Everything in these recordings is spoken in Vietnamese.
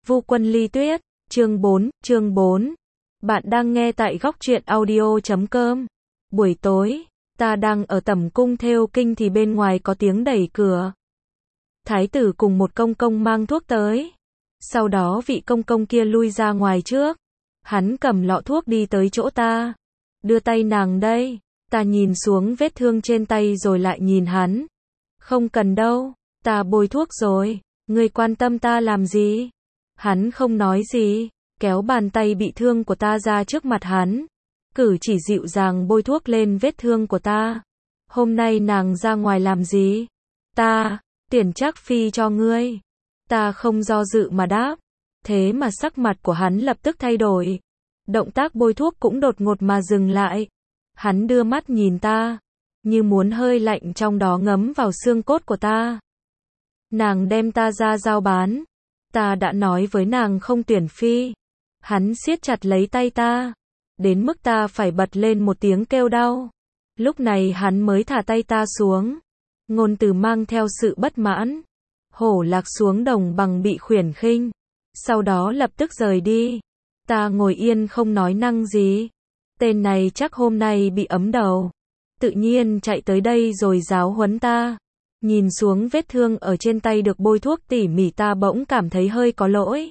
Vu Quân Ly Tuyết, chương 4. Bạn đang nghe tại góc truyện audio.com. Buổi tối, ta đang ở tẩm cung thêu kinh thì bên ngoài có tiếng đẩy cửa. Thái tử cùng một công công mang thuốc tới. Sau đó vị công công kia lui ra ngoài trước. Hắn cầm lọ thuốc đi tới chỗ ta. Đưa tay nàng đây. Ta nhìn xuống vết thương trên tay rồi lại nhìn hắn. Không cần đâu, ta bôi thuốc rồi. Ngươi quan tâm ta làm gì? Hắn không nói gì, kéo bàn tay bị thương của ta ra trước mặt hắn. Cử chỉ dịu dàng bôi thuốc lên vết thương của ta. Hôm nay nàng ra ngoài làm gì? Ta, tiền trác phi cho ngươi. Ta không do dự mà đáp. Thế mà sắc mặt của hắn lập tức thay đổi. Động tác bôi thuốc cũng đột ngột mà dừng lại. Hắn đưa mắt nhìn ta, như muốn hơi lạnh trong đó ngấm vào xương cốt của ta. Nàng đem ta ra giao bán. Ta đã nói với nàng không tuyển phi. Hắn siết chặt lấy tay ta, đến mức ta phải bật lên một tiếng kêu đau. Lúc này hắn mới thả tay ta xuống. Ngôn từ mang theo sự bất mãn. Hổ lạc xuống đồng bằng bị khuyển khinh. Sau đó lập tức rời đi. Ta ngồi yên không nói năng gì. Tên này chắc hôm nay bị ấm đầu. Tự nhiên chạy tới đây rồi giáo huấn ta. Nhìn xuống vết thương ở trên tay được bôi thuốc tỉ mỉ, ta bỗng cảm thấy hơi có lỗi.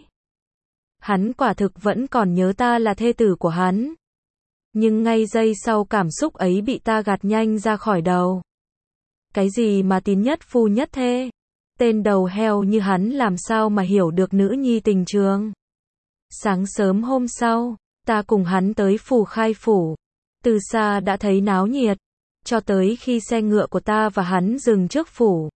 Hắn quả thực vẫn còn nhớ ta là thê tử của hắn. Nhưng ngay giây sau cảm xúc ấy bị ta gạt nhanh ra khỏi đầu. Cái gì mà tín nhất phu nhất thê? Tên đầu heo như hắn làm sao mà hiểu được nữ nhi tình trường? Sáng sớm hôm sau, ta cùng hắn tới Phù Khai phủ. Từ xa đã thấy náo nhiệt. Cho tới khi xe ngựa của ta và hắn dừng trước phủ.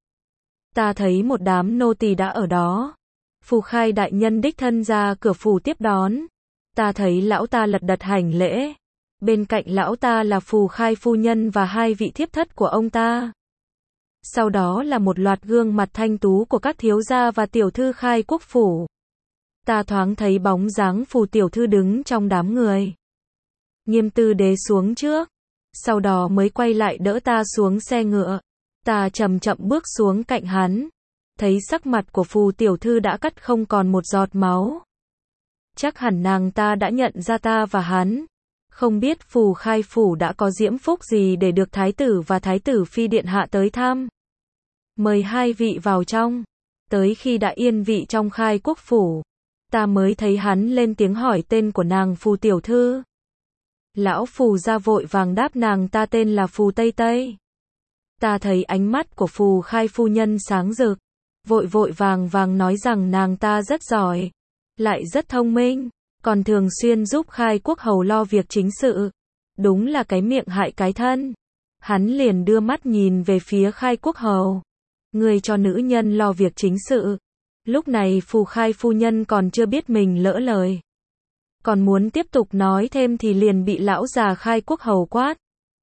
Ta thấy một đám nô tỳ đã ở đó. Phù Khai đại nhân đích thân ra cửa phủ tiếp đón. Ta thấy lão ta lật đật hành lễ. Bên cạnh lão ta là Phù Khai phu nhân và hai vị thiếp thất của ông ta. Sau đó là một loạt gương mặt thanh tú của các thiếu gia và tiểu thư Khai quốc phủ. Ta thoáng thấy bóng dáng Phù tiểu thư đứng trong đám người. Nghiêm Tư Đế xuống trước. Sau đó mới quay lại đỡ ta xuống xe ngựa. Ta chậm chậm bước xuống cạnh hắn. Thấy sắc mặt của Phù tiểu thư đã cắt không còn một giọt máu. Chắc hẳn nàng ta đã nhận ra ta và hắn. Không biết Phù Khai phủ đã có diễm phúc gì để được thái tử và thái tử phi điện hạ tới thăm. Mời hai vị vào trong. Tới khi đã yên vị trong Khai quốc phủ, ta mới thấy hắn lên tiếng hỏi tên của nàng Phù tiểu thư. Lão Phù ra vội vàng đáp nàng ta tên là Phù Tây Tây. Ta thấy ánh mắt của Phù Khai phu nhân sáng rực, vội vàng nói rằng nàng ta rất giỏi, lại rất thông minh, còn thường xuyên giúp Khai quốc hầu lo việc chính sự. Đúng là cái miệng hại cái thân. Hắn liền đưa mắt nhìn về phía Khai quốc hầu. Người cho nữ nhân lo việc chính sự. Lúc này Phù Khai phu nhân còn chưa biết mình lỡ lời. Còn muốn tiếp tục nói thêm thì liền bị lão già Khai quốc hầu quát.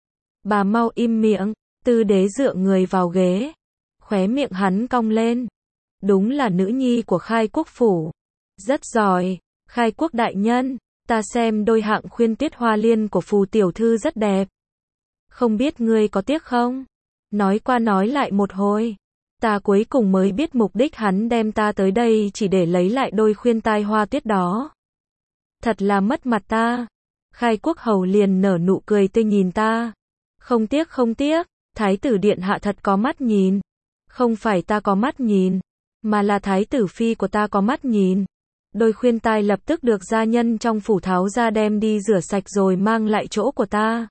Bà mau im miệng. Tư Đế dựa người vào ghế. Khóe miệng hắn cong lên. Đúng là nữ nhi của Khai quốc phủ. Rất giỏi. Khai quốc đại nhân, ta xem đôi hạng khuyên tuyết hoa liên của Phù tiểu thư rất đẹp. Không biết ngươi có tiếc không? Nói qua nói lại một hồi. Ta cuối cùng mới biết mục đích hắn đem ta tới đây chỉ để lấy lại đôi khuyên tai hoa tuyết đó. Thật là mất mặt ta. Khai quốc hầu liền nở nụ cười tươi nhìn ta. Không tiếc, thái tử điện hạ thật có mắt nhìn. Không phải ta có mắt nhìn, mà là thái tử phi của ta có mắt nhìn. Đôi khuyên tai lập tức được gia nhân trong phủ tháo ra đem đi rửa sạch rồi mang lại chỗ của ta.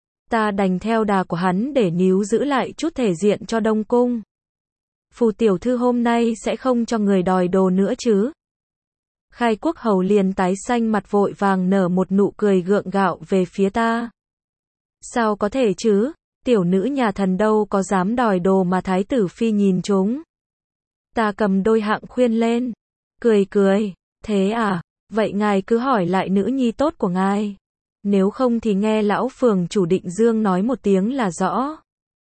Ta đành theo đà của hắn để níu giữ lại chút thể diện cho Đông cung. Phù tiểu thư hôm nay sẽ không cho người đòi đồ nữa chứ? Khai quốc hầu liền tái xanh mặt vội vàng nở một nụ cười gượng gạo về phía ta. Sao có thể chứ? Tiểu nữ nhà thần đâu có dám đòi đồ mà thái tử phi nhìn chúng. Ta cầm đôi hạng khuyên lên. Cười. Thế à? Vậy ngài cứ hỏi lại nữ nhi tốt của ngài. Nếu không thì nghe lão phường chủ Định Dương nói một tiếng là rõ.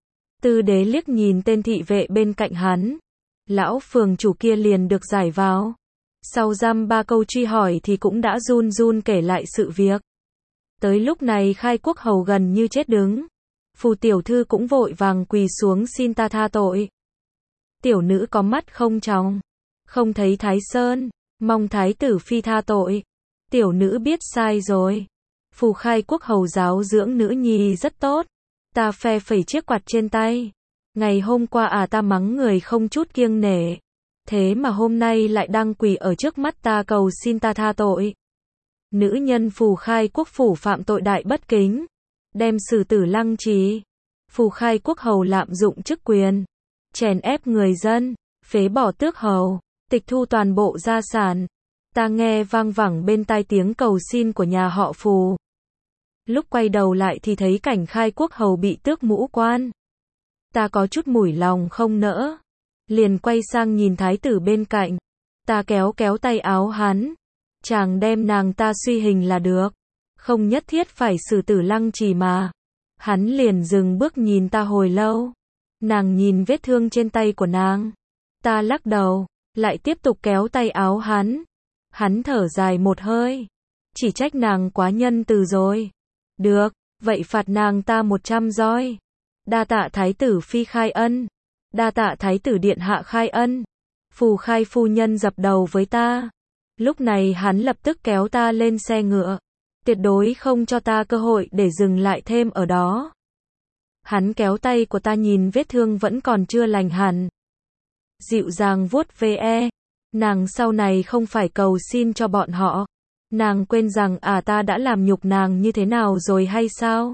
Tư Đế liếc nhìn tên thị vệ bên cạnh hắn. Lão phường chủ kia liền được giải vào. Sau dăm ba câu truy hỏi thì cũng đã run kể lại sự việc. Tới lúc này Khai quốc hầu gần như chết đứng. Phù tiểu thư cũng vội vàng quỳ xuống xin ta tha tội. Tiểu nữ có mắt không tròng, không thấy Thái Sơn. Mong thái tử phi tha tội. Tiểu nữ biết sai rồi. Phù Khai Quốc hầu giáo dưỡng nữ nhi rất tốt. Ta phe phẩy chiếc quạt trên tay. Ngày hôm qua ta mắng người không chút kiêng nể. Thế mà hôm nay lại đang quỳ ở trước mắt ta cầu xin ta tha tội. Nữ nhân Phù Khai Quốc phủ phạm tội đại bất kính. Đem xử tử lăng trì. Phù Khai Quốc hầu lạm dụng chức quyền. Chèn ép người dân. Phế bỏ tước hầu. Tịch thu toàn bộ gia sản. Ta nghe vang vẳng bên tai tiếng cầu xin của nhà họ Phù. Lúc quay đầu lại thì thấy cảnh Khai Quốc hầu bị tước mũ quan. Ta có chút mủi lòng không nỡ. Liền quay sang nhìn thái tử bên cạnh. Ta kéo kéo tay áo hắn. Chàng đem nàng ta suy hình là được. Không nhất thiết phải xử tử lăng trì mà. Hắn liền dừng bước nhìn ta hồi lâu. Nàng nhìn vết thương trên tay của nàng. Ta lắc đầu, lại tiếp tục kéo tay áo hắn. Hắn thở dài một hơi. Chỉ trách nàng quá nhân từ rồi. Được, vậy phạt nàng ta 100 roi. Đa tạ thái tử phi khai ân. Đa tạ thái tử điện hạ khai ân. Phù Khai phu nhân dập đầu với ta. Lúc này hắn lập tức kéo ta lên xe ngựa. Tuyệt đối không cho ta cơ hội để dừng lại thêm ở đó. Hắn kéo tay của ta nhìn vết thương vẫn còn chưa lành hẳn. Dịu dàng vuốt ve. Nàng sau này không phải cầu xin cho bọn họ. Nàng quên rằng ta đã làm nhục nàng như thế nào rồi hay sao?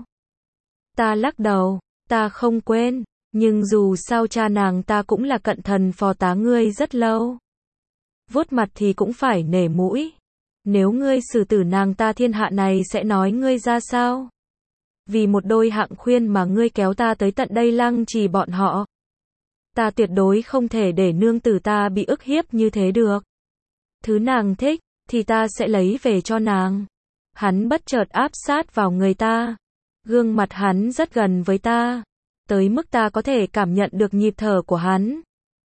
Ta lắc đầu, ta không quên. Nhưng dù sao cha nàng ta cũng là cận thần phò tá ngươi rất lâu. Vuốt mặt thì cũng phải nể mũi. Nếu ngươi xử tử nàng ta thiên hạ này sẽ nói ngươi ra sao? Vì một đôi hạng khuyên mà ngươi kéo ta tới tận đây lăng trì bọn họ. Ta tuyệt đối không thể để nương tử ta bị ức hiếp như thế được. Thứ nàng thích, thì ta sẽ lấy về cho nàng. Hắn bất chợt áp sát vào người ta. Gương mặt hắn rất gần với ta. Tới mức ta có thể cảm nhận được nhịp thở của hắn.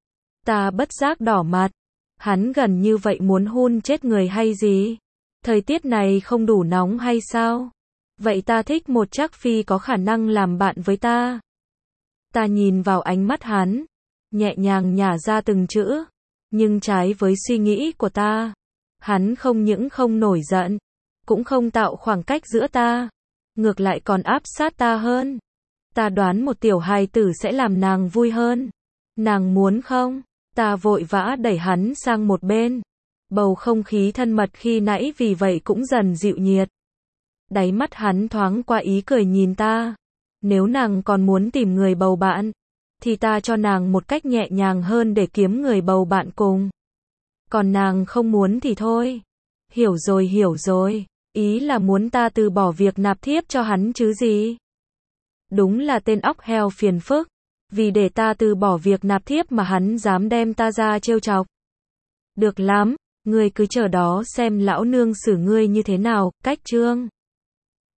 Ta bất giác đỏ mặt. Hắn gần như vậy muốn hun chết người hay gì? Thời tiết này không đủ nóng hay sao? Vậy ta thích một trác phi có khả năng làm bạn với ta. Ta nhìn vào ánh mắt hắn. Nhẹ nhàng nhả ra từng chữ. Nhưng trái với suy nghĩ của ta. Hắn không những không nổi giận. Cũng không tạo khoảng cách giữa ta. Ngược lại còn áp sát ta hơn. Ta đoán một tiểu hài tử sẽ làm nàng vui hơn. Nàng muốn không? Ta vội vã đẩy hắn sang một bên. Bầu không khí thân mật khi nãy vì vậy cũng dần dịu nhiệt. Đáy mắt hắn thoáng qua ý cười nhìn ta. Nếu nàng còn muốn tìm người bầu bạn, thì ta cho nàng một cách nhẹ nhàng hơn để kiếm người bầu bạn cùng. Còn nàng không muốn thì thôi. Hiểu rồi. Ý là muốn ta từ bỏ việc nạp thiếp cho hắn chứ gì. Đúng là tên óc heo phiền phức. Vì để ta từ bỏ việc nạp thiếp mà hắn dám đem ta ra trêu chọc. Được lắm, ngươi cứ chờ đó xem lão nương xử ngươi như thế nào, cách chương.